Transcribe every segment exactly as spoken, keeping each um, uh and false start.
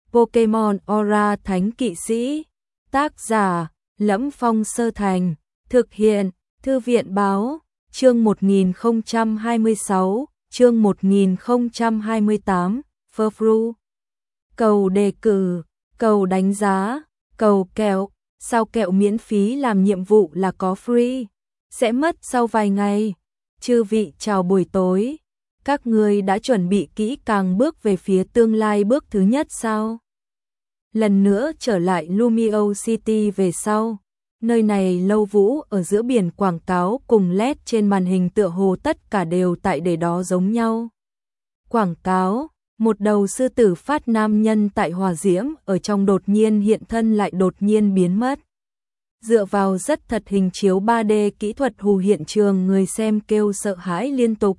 Pokemon Aura Thánh Kỵ Sĩ. Tác giả: Lẫm Phong Sơ Thành. Thực hiện: Thư viện báo. Chương một nghìn không trăm hai mươi sáu, chương một nghìn không trăm hai mươi tám, Furfru. Cầu đề cử, cầu đánh giá, cầu kẹo, sao kẹo miễn phí làm nhiệm vụ là có free, sẽ mất sau vài ngày. Chư vị chào buổi tối, các ngươi đã chuẩn bị kỹ càng bước về phía tương lai bước thứ nhất sao? Lần nữa trở lại Lumio City về sau, nơi này lâu vũ ở giữa biển quảng cáo cùng led trên màn hình tựa hồ tất cả đều tại để đó giống nhau. Quảng cáo, một đầu sư tử phát nam nhân tại hỏa diễm ở trong đột nhiên hiện thân lại đột nhiên biến mất. Dựa vào rất thật hình chiếu ba D kỹ thuật hù hiện trường người xem kêu sợ hãi liên tục.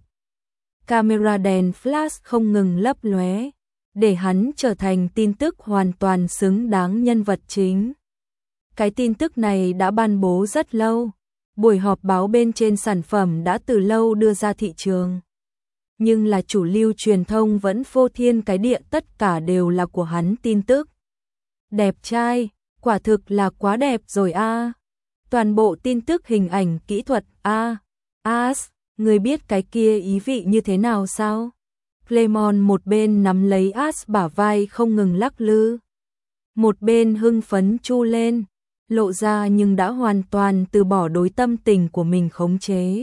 Camera đèn flash không ngừng lấp lóe, để hắn trở thành tin tức hoàn toàn xứng đáng nhân vật chính. Cái tin tức này đã ban bố rất lâu, buổi họp báo bên trên sản phẩm đã từ lâu đưa ra thị trường. Nhưng là chủ lưu truyền thông vẫn phô thiên cái địa tất cả đều là của hắn tin tức. Đẹp trai, quả thực là quá đẹp rồi a. À. Toàn bộ tin tức hình ảnh kỹ thuật a. À. As, người biết cái kia ý vị như thế nào sao? Clemon một bên nắm lấy As bả vai không ngừng lắc lư, một bên hưng phấn chu lên, lộ ra nhưng đã hoàn toàn từ bỏ đối tâm tình của mình khống chế.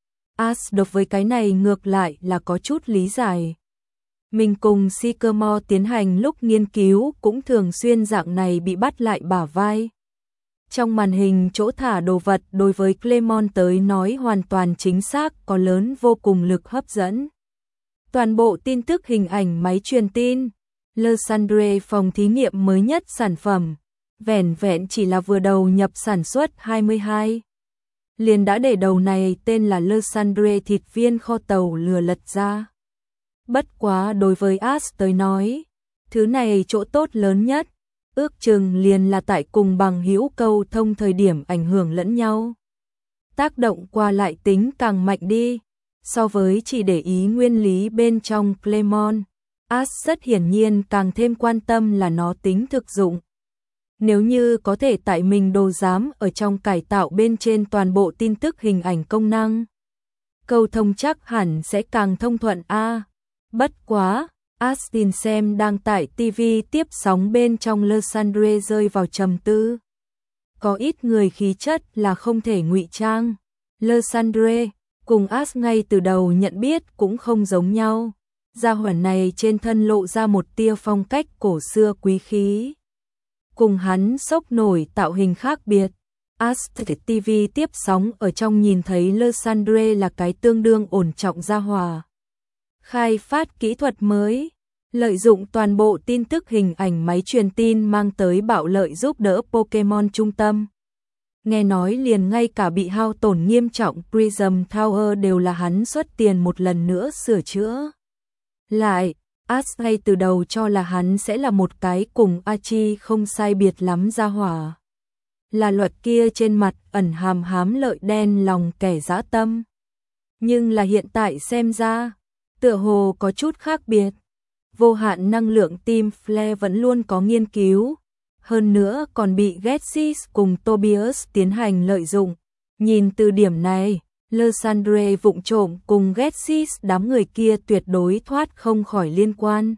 As đối với cái này ngược lại là có chút lý giải. Mình cùng Sycamore tiến hành lúc nghiên cứu cũng thường xuyên dạng này bị bắt lại bả vai. Trong màn hình chỗ thả đồ vật đối với Clemon tới nói hoàn toàn chính xác có lớn vô cùng lực hấp dẫn. Toàn bộ tin tức hình ảnh máy truyền tin, Lysandre phòng thí nghiệm mới nhất sản phẩm, vẻn vẹn chỉ là vừa đầu nhập sản xuất hai mươi hai. Liền đã để đầu này tên là Lysandre thịt viên kho tàu lừa lật ra. Bất quá đối với As tới nói, thứ này chỗ tốt lớn nhất, ước chừng liền là tại cùng bằng hữu câu thông thời điểm ảnh hưởng lẫn nhau. Tác động qua lại tính càng mạnh đi, so với chỉ để ý nguyên lý bên trong Clemon, As rất hiển nhiên càng thêm quan tâm là nó tính thực dụng. Nếu như có thể tại mình đồ giám ở trong cải tạo bên trên toàn bộ tin tức hình ảnh công năng, câu thông chắc hẳn sẽ càng thông thuận a. À. Bất quá, Astin xem đang tại ti vi tiếp sóng bên trong Lysandre rơi vào trầm tư. Có ít người khí chất là không thể ngụy trang. Lysandre cùng As ngay từ đầu nhận biết cũng không giống nhau. Gia hỏa này trên thân lộ ra một tia phong cách cổ xưa quý khí. Cùng hắn sốc nổi tạo hình khác biệt. As ti vi tiếp sóng ở trong nhìn thấy Lysandre là cái tương đương ổn trọng gia hỏa. Khai phát kỹ thuật mới, lợi dụng toàn bộ tin tức hình ảnh máy truyền tin mang tới bạo lợi giúp đỡ Pokemon trung tâm. Nghe nói liền ngay cả bị hao tổn nghiêm trọng Prism Tower đều là hắn xuất tiền một lần nữa sửa chữa. Lại, As ngay từ đầu cho là hắn sẽ là một cái cùng Archie không sai biệt lắm gia hỏa. Là luật kia trên mặt ẩn hàm hám lợi đen lòng kẻ dã tâm. Nhưng là hiện tại xem ra, tựa hồ có chút khác biệt. Vô hạn năng lượng Team Flare vẫn luôn có nghiên cứu, hơn nữa còn bị Getsis cùng Tobias tiến hành lợi dụng. Nhìn từ điểm này, Lysandre vụng trộm cùng Getsis đám người kia tuyệt đối thoát không khỏi liên quan.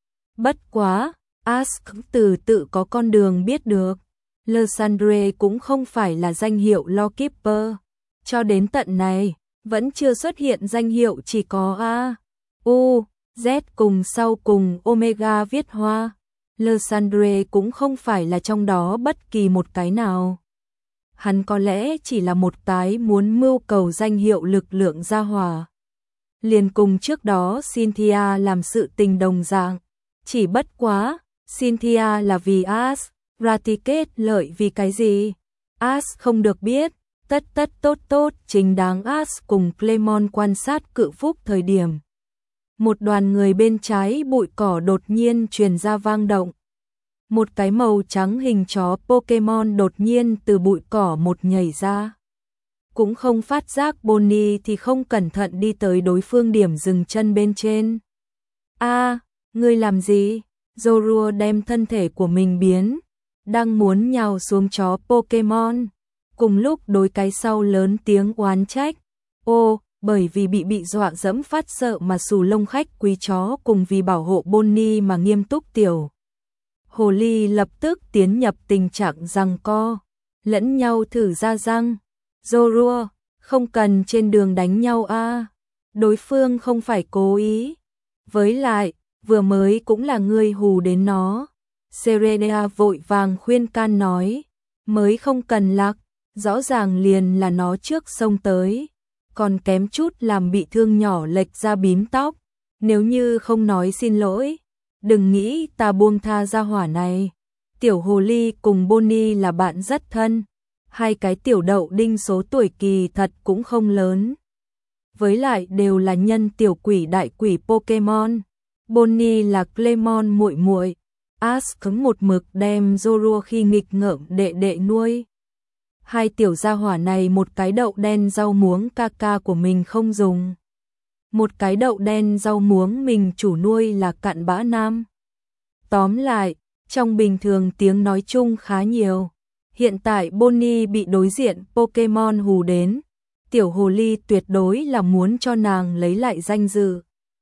Bất quá, Ask từ tự có con đường biết được. Lysandre cũng không phải là danh hiệu Lawkeeper. Cho đến tận này, vẫn chưa xuất hiện danh hiệu chỉ có A, U, Z cùng sau cùng Omega viết hoa. Lysandre cũng không phải là trong đó bất kỳ một cái nào. Hắn có lẽ chỉ là một cái muốn mưu cầu danh hiệu lực lượng gia hỏa. Liền cùng trước đó Cynthia làm sự tình đồng dạng. Chỉ bất quá, Cynthia là vì As, Raticate lợi vì cái gì? As không được biết, tất tất tốt tốt chính đáng As cùng Clemon quan sát cự phúc thời điểm. Một đoàn người bên trái bụi cỏ đột nhiên truyền ra vang động. Một cái màu trắng hình chó Pokemon đột nhiên từ bụi cỏ một nhảy ra. Cũng không phát giác Bonnie thì không cẩn thận đi tới đối phương điểm dừng chân bên trên. A, ngươi làm gì? Zorua đem thân thể của mình biến, đang muốn nhào xuống chó Pokemon. Cùng lúc đối cái sau lớn tiếng oán trách. Ô, bởi vì bị bị dọa dẫm phát sợ mà xù lông khách quý chó cùng vì bảo hộ Bonnie mà nghiêm túc tiểu. Hồ ly lập tức tiến nhập tình trạng giằng co, lẫn nhau thử ra răng. Zorua, không cần trên đường đánh nhau a, đối phương không phải cố ý. Với lại, vừa mới cũng là ngươi hù đến nó. Serena vội vàng khuyên can nói, mới không cần lạc, rõ ràng liền là nó trước xông tới, còn kém chút làm bị thương nhỏ lệch ra bím tóc, nếu như không nói xin lỗi, đừng nghĩ ta buông tha ra hỏa này. Tiểu hồ ly cùng Bonnie là bạn rất thân, hai cái tiểu đậu đinh số tuổi kỳ thật cũng không lớn. Với lại đều là nhân tiểu quỷ đại quỷ Pokemon. Bonnie là Clemon muội muội, Ash cứng một mực đem Zorua khi nghịch ngợm đệ đệ nuôi. Hai tiểu gia hỏa này một cái đậu đen rau muống ca ca của mình không dùng. Một cái đậu đen rau muống mình chủ nuôi là cặn bã nam. Tóm lại, trong bình thường tiếng nói chung khá nhiều. Hiện tại Bonnie bị đối diện Pokemon hù đến. Tiểu hồ ly tuyệt đối là muốn cho nàng lấy lại danh dự.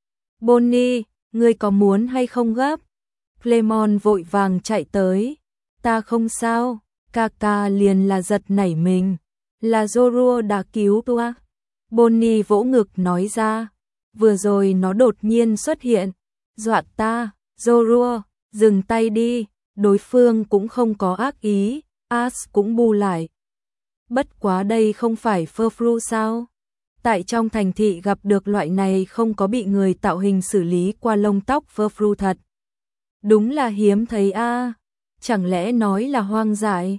Bonnie, ngươi có muốn hay không gấp? Clemon vội vàng chạy tới. Ta không sao, ca ca liền là giật nảy mình. Là Zorua đã cứu toa. Bonnie vỗ ngực nói ra. Vừa rồi nó đột nhiên xuất hiện. Dọa ta, Zorua, dừng tay đi. Đối phương cũng không có ác ý. Ash cũng bu lại. Bất quá đây không phải Furfrou sao? Tại trong thành thị gặp được loại này không có bị người tạo hình xử lý qua lông tóc Furfrou thật. Đúng là hiếm thấy a, à. Chẳng lẽ nói là hoang dại?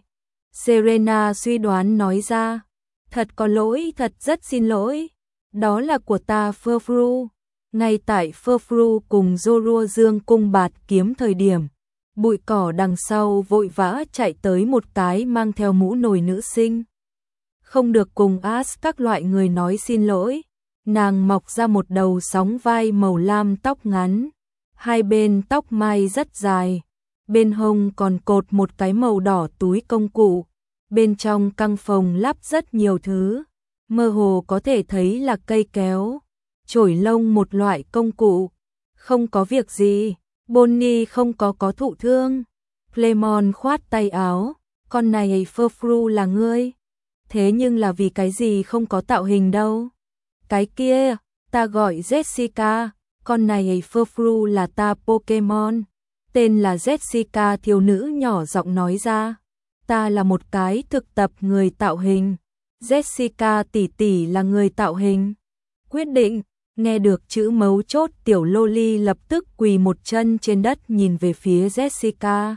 Serena suy đoán nói ra. Thật có lỗi, thật rất xin lỗi. Đó là của ta Furfrou. Ngay tại Furfrou cùng Zorua dương cung bạt kiếm thời điểm, bụi cỏ đằng sau vội vã chạy tới một cái mang theo mũ nồi nữ sinh. Không được cùng Ash các loại người nói xin lỗi. Nàng mọc ra một đầu sóng vai màu lam tóc ngắn. Hai bên tóc mai rất dài. Bên hông còn cột một cái màu đỏ túi công cụ. Bên trong căng phòng lắp rất nhiều thứ. Mơ hồ có thể thấy là cây kéo, chổi lông một loại công cụ. Không có việc gì. Bonnie không có có thụ thương. Clemon khoát tay áo. Con này Furfrou là ngươi. Thế nhưng là vì cái gì không có tạo hình đâu. Cái kia, ta gọi Jessica, con này Furfrou là ta Pokemon. Tên là Jessica, thiếu nữ nhỏ giọng nói ra. Ta là một cái thực tập người tạo hình. Jessica tỷ tỷ là người tạo hình. Quyết định, nghe được chữ mấu chốt tiểu loli lập tức quỳ một chân trên đất nhìn về phía Jessica.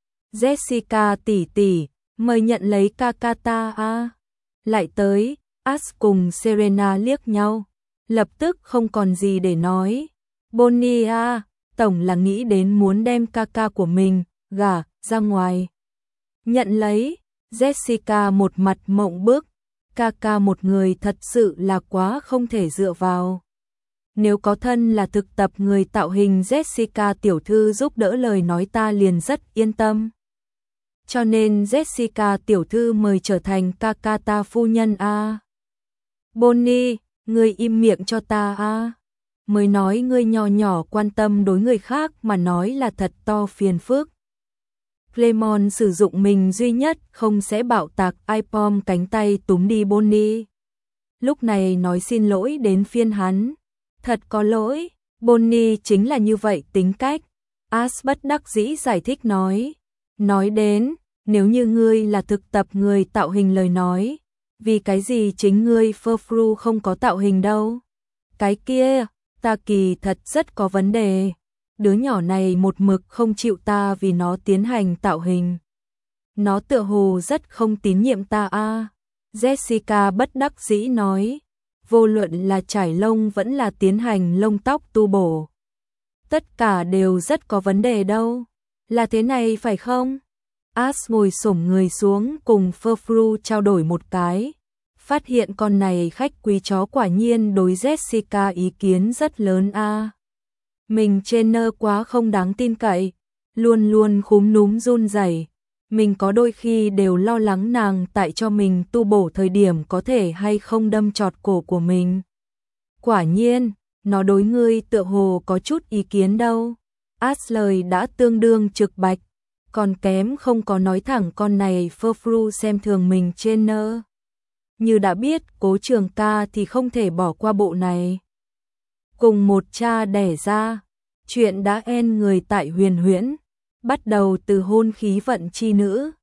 Jessica tỷ tỷ, mời nhận lấy Kakata a. Lại tới, Ash cùng Serena liếc nhau, lập tức không còn gì để nói. Bonnie a, tổng là nghĩ đến muốn đem Kaka của mình gả ra ngoài. Nhận lấy, Jessica một mặt mộng bức, Kaka một người thật sự là quá không thể dựa vào. Nếu có thân là thực tập người tạo hình Jessica tiểu thư giúp đỡ lời nói ta liền rất yên tâm. Cho nên Jessica tiểu thư mời trở thành Kakata phu nhân a. Bonnie, ngươi im miệng cho ta a. Mới nói ngươi nhỏ nhỏ quan tâm đối người khác mà nói là thật to phiền phức. Clemon sử dụng mình duy nhất không sẽ bạo tạc iPom cánh tay túm đi Bonnie. Lúc này nói xin lỗi đến phiên hắn. Thật có lỗi, Bonnie chính là như vậy tính cách. Ash bất đắc dĩ giải thích nói. Nói đến, nếu như ngươi là thực tập người tạo hình lời nói, vì cái gì chính ngươi Furfrou không có tạo hình đâu? Cái kia, ta kỳ thật rất có vấn đề. Đứa nhỏ này một mực không chịu ta vì nó tiến hành tạo hình. Nó tựa hồ rất không tín nhiệm ta a. Jessica bất đắc dĩ nói, vô luận là trải lông vẫn là tiến hành lông tóc tu bổ. Tất cả đều rất có vấn đề đâu. Là thế này phải không? Ash ngồi xổm người xuống cùng Furfrou trao đổi một cái. Phát hiện con này khách quý chó quả nhiên đối Jessica ý kiến rất lớn a. À. Mình trainer quá không đáng tin cậy, luôn luôn khúm núm run rẩy. Mình có đôi khi đều lo lắng nàng tại cho mình tu bổ thời điểm có thể hay không đâm chọt cổ của mình. Quả nhiên, nó đối ngươi tựa hồ có chút ý kiến đâu. As lời đã tương đương trực bạch, còn kém không có nói thẳng con này phơ phru xem thường mình trên nơ. Như đã biết Cố Trường Ca thì không thể bỏ qua bộ này. Cùng một cha đẻ ra, chuyện đã en người tại Huyền Huyễn, bắt đầu từ hôn khí vận chi nữ,